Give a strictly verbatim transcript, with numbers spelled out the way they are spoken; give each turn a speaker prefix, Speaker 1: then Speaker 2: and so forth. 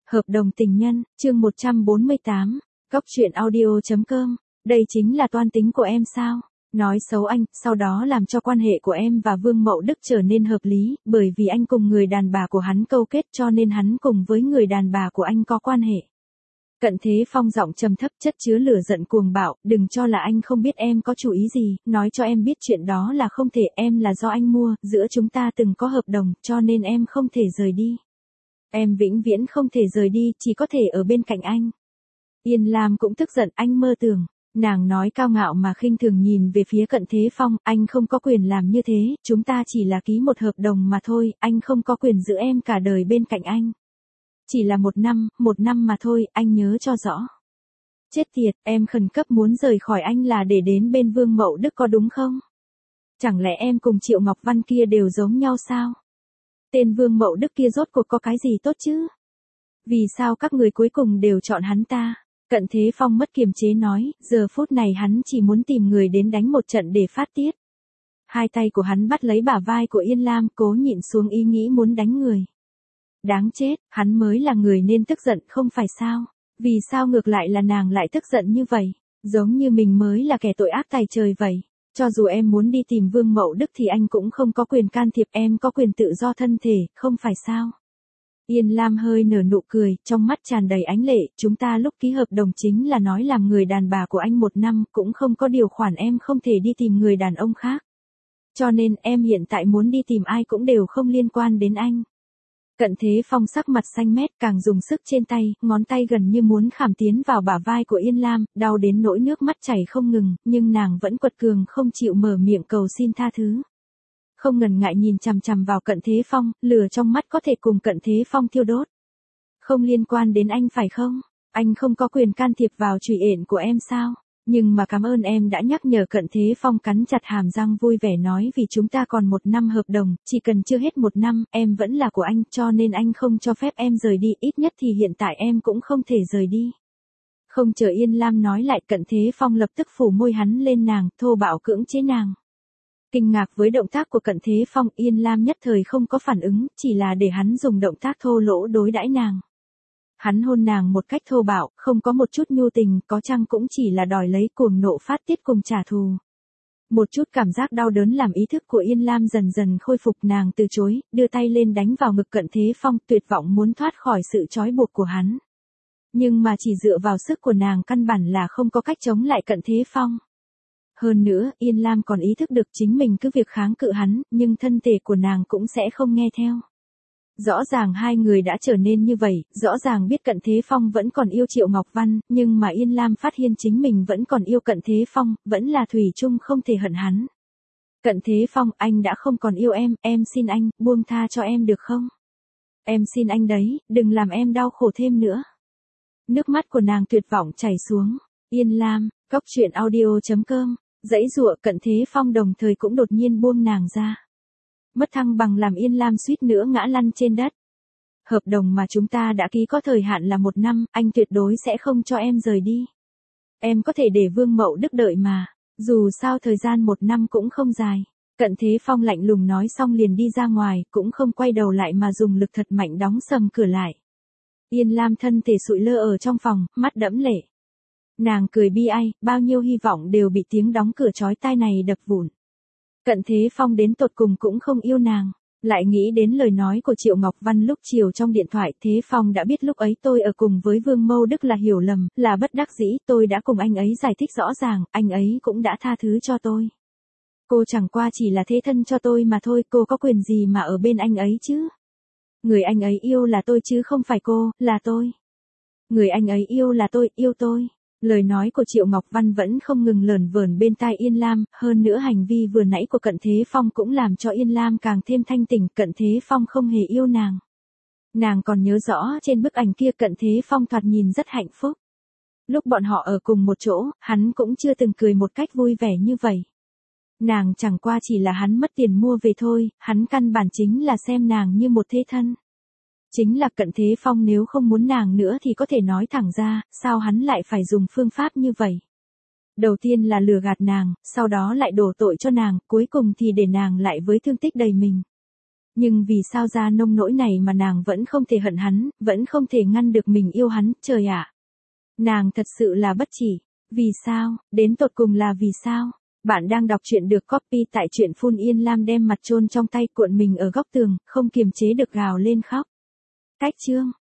Speaker 1: Hợp đồng tình nhân, chương một trăm bốn mươi tám, Cóc truyện audio.com, đây chính là toan tính của em sao? Nói xấu anh, sau đó làm cho quan hệ của em và Vương Mậu Đức trở nên hợp lý, bởi vì anh cùng người đàn bà của hắn câu kết cho nên hắn cùng với người đàn bà của anh có quan hệ. Cận Thế Phong giọng trầm thấp chất chứa lửa giận cuồng bạo, đừng cho là anh không biết em có chủ ý gì, nói cho em biết chuyện đó là không thể, em là do anh mua, giữa chúng ta từng có hợp đồng, cho nên em không thể rời đi. Em vĩnh viễn không thể rời đi, chỉ có thể ở bên cạnh anh. Yên Lam cũng tức giận, anh mơ tưởng. Nàng nói cao ngạo mà khinh thường nhìn về phía Cận Thế Phong, anh không có quyền làm như thế, chúng ta chỉ là ký một hợp đồng mà thôi, anh không có quyền giữ em cả đời bên cạnh anh. Chỉ là một năm, một năm mà thôi, anh nhớ cho rõ. Chết tiệt, em khẩn cấp muốn rời khỏi anh là để đến bên Vương Mậu Đức có đúng không? Chẳng lẽ em cùng Triệu Ngọc Văn kia đều giống nhau sao? Tên Vương Mậu Đức kia rốt cuộc có cái gì tốt chứ? Vì sao các người cuối cùng đều chọn hắn ta? Cận Thế Phong mất kiềm chế nói, giờ phút này hắn chỉ muốn tìm người đến đánh một trận để phát tiết. Hai tay của hắn bắt lấy bả vai của Yên Lam, cố nhịn xuống ý nghĩ muốn đánh người. Đáng chết, hắn mới là người nên tức giận không phải sao? Vì sao ngược lại là nàng lại tức giận như vậy? Giống như mình mới là kẻ tội ác tày trời vậy. Cho dù em muốn đi tìm Vương Mậu Đức thì anh cũng không có quyền can thiệp, em có quyền tự do thân thể, không phải sao? Yên Lam hơi nở nụ cười, trong mắt tràn đầy ánh lệ, chúng ta lúc ký hợp đồng chính là nói làm người đàn bà của anh một năm, cũng không có điều khoản em không thể đi tìm người đàn ông khác. Cho nên em hiện tại muốn đi tìm ai cũng đều không liên quan đến anh. Cận Thế Phong sắc mặt xanh mét, càng dùng sức trên tay, ngón tay gần như muốn khảm tiến vào bả vai của Yên Lam, đau đến nỗi nước mắt chảy không ngừng, nhưng nàng vẫn quật cường không chịu mở miệng cầu xin tha thứ. Không ngần ngại nhìn chằm chằm vào Cận Thế Phong, lửa trong mắt có thể cùng Cận Thế Phong thiêu đốt. Không liên quan đến anh phải không? Anh không có quyền can thiệp vào chuyện ện của em sao? Nhưng mà cảm ơn em đã nhắc nhở. Cận Thế Phong cắn chặt hàm răng vui vẻ nói, vì chúng ta còn một năm hợp đồng, chỉ cần chưa hết một năm, em vẫn là của anh, cho nên anh không cho phép em rời đi, ít nhất thì hiện tại em cũng không thể rời đi. Không chờ Yên Lam nói lại, Cận Thế Phong lập tức phủ môi hắn lên nàng, thô bạo cưỡng chế nàng. Kinh ngạc với động tác của Cận Thế Phong, Yên Lam nhất thời không có phản ứng, chỉ là để hắn dùng động tác thô lỗ đối đãi nàng. Hắn hôn nàng một cách thô bạo, không có một chút nhu tình, có chăng cũng chỉ là đòi lấy cuồng nộ phát tiết cùng trả thù. Một chút cảm giác đau đớn làm ý thức của Yên Lam dần dần khôi phục, nàng từ chối, đưa tay lên đánh vào ngực Cận Thế Phong, tuyệt vọng muốn thoát khỏi sự trói buộc của hắn. Nhưng mà chỉ dựa vào sức của nàng căn bản là không có cách chống lại Cận Thế Phong. Hơn nữa, Yên Lam còn ý thức được chính mình cứ việc kháng cự hắn, nhưng thân thể của nàng cũng sẽ không nghe theo. Rõ ràng hai người đã trở nên như vậy, rõ ràng biết Cận Thế Phong vẫn còn yêu Triệu Ngọc Văn, nhưng mà Yên Lam phát hiện chính mình vẫn còn yêu Cận Thế Phong, vẫn là thủy chung không thể hận hắn. Cận Thế Phong, anh đã không còn yêu em, em xin anh, buông tha cho em được không? Em xin anh đấy, đừng làm em đau khổ thêm nữa. Nước mắt của nàng tuyệt vọng chảy xuống. Yên Lam, Cóc truyện audio.com, dãy dụa. Cận Thế Phong đồng thời cũng đột nhiên buông nàng ra. Mất thăng bằng làm Yên Lam suýt nữa ngã lăn trên đất. Hợp đồng mà chúng ta đã ký có thời hạn là một năm, anh tuyệt đối sẽ không cho em rời đi. Em có thể để Vương Mậu Đức đợi mà, dù sao thời gian một năm cũng không dài. Cận Thế Phong lạnh lùng nói xong liền đi ra ngoài, cũng không quay đầu lại mà dùng lực thật mạnh đóng sầm cửa lại. Yên Lam thân thể sụi lơ ở trong phòng, mắt đẫm lệ. Nàng cười bi ai, bao nhiêu hy vọng đều bị tiếng đóng cửa chói tai này đập vụn. Cận Thế Phong đến tột cùng cũng không yêu nàng, lại nghĩ đến lời nói của Triệu Ngọc Văn lúc chiều trong điện thoại. Thế Phong đã biết lúc ấy tôi ở cùng với Vương Mậu Đức là hiểu lầm, là bất đắc dĩ, tôi đã cùng anh ấy giải thích rõ ràng, anh ấy cũng đã tha thứ cho tôi. Cô chẳng qua chỉ là thế thân cho tôi mà thôi, cô có quyền gì mà ở bên anh ấy chứ? Người anh ấy yêu là tôi chứ không phải cô, là tôi. Người anh ấy yêu là tôi, yêu tôi. Lời nói của Triệu Ngọc Văn vẫn không ngừng lởn vởn bên tai Yên Lam, hơn nữa hành vi vừa nãy của Cận Thế Phong cũng làm cho Yên Lam càng thêm thanh tỉnh. Cận Thế Phong không hề yêu nàng. Nàng còn nhớ rõ trên bức ảnh kia Cận Thế Phong thoạt nhìn rất hạnh phúc. Lúc bọn họ ở cùng một chỗ, hắn cũng chưa từng cười một cách vui vẻ như vậy. Nàng chẳng qua chỉ là hắn mất tiền mua về thôi, hắn căn bản chính là xem nàng như một thế thân. Chính là Cận Thế Phong nếu không muốn nàng nữa thì có thể nói thẳng ra, sao hắn lại phải dùng phương pháp như vậy? Đầu tiên là lừa gạt nàng, sau đó lại đổ tội cho nàng, cuối cùng thì để nàng lại với thương tích đầy mình. Nhưng vì sao ra nông nỗi này mà nàng vẫn không thể hận hắn, vẫn không thể ngăn được mình yêu hắn, trời ạ. Nàng thật sự là bất chỉ. Vì sao, đến tột cùng là vì sao? Bạn đang đọc truyện được copy tại truyện Phun Yên Lam đem mặt chôn trong tay cuộn mình ở góc tường, không kiềm chế được gào lên khóc. Cách chương.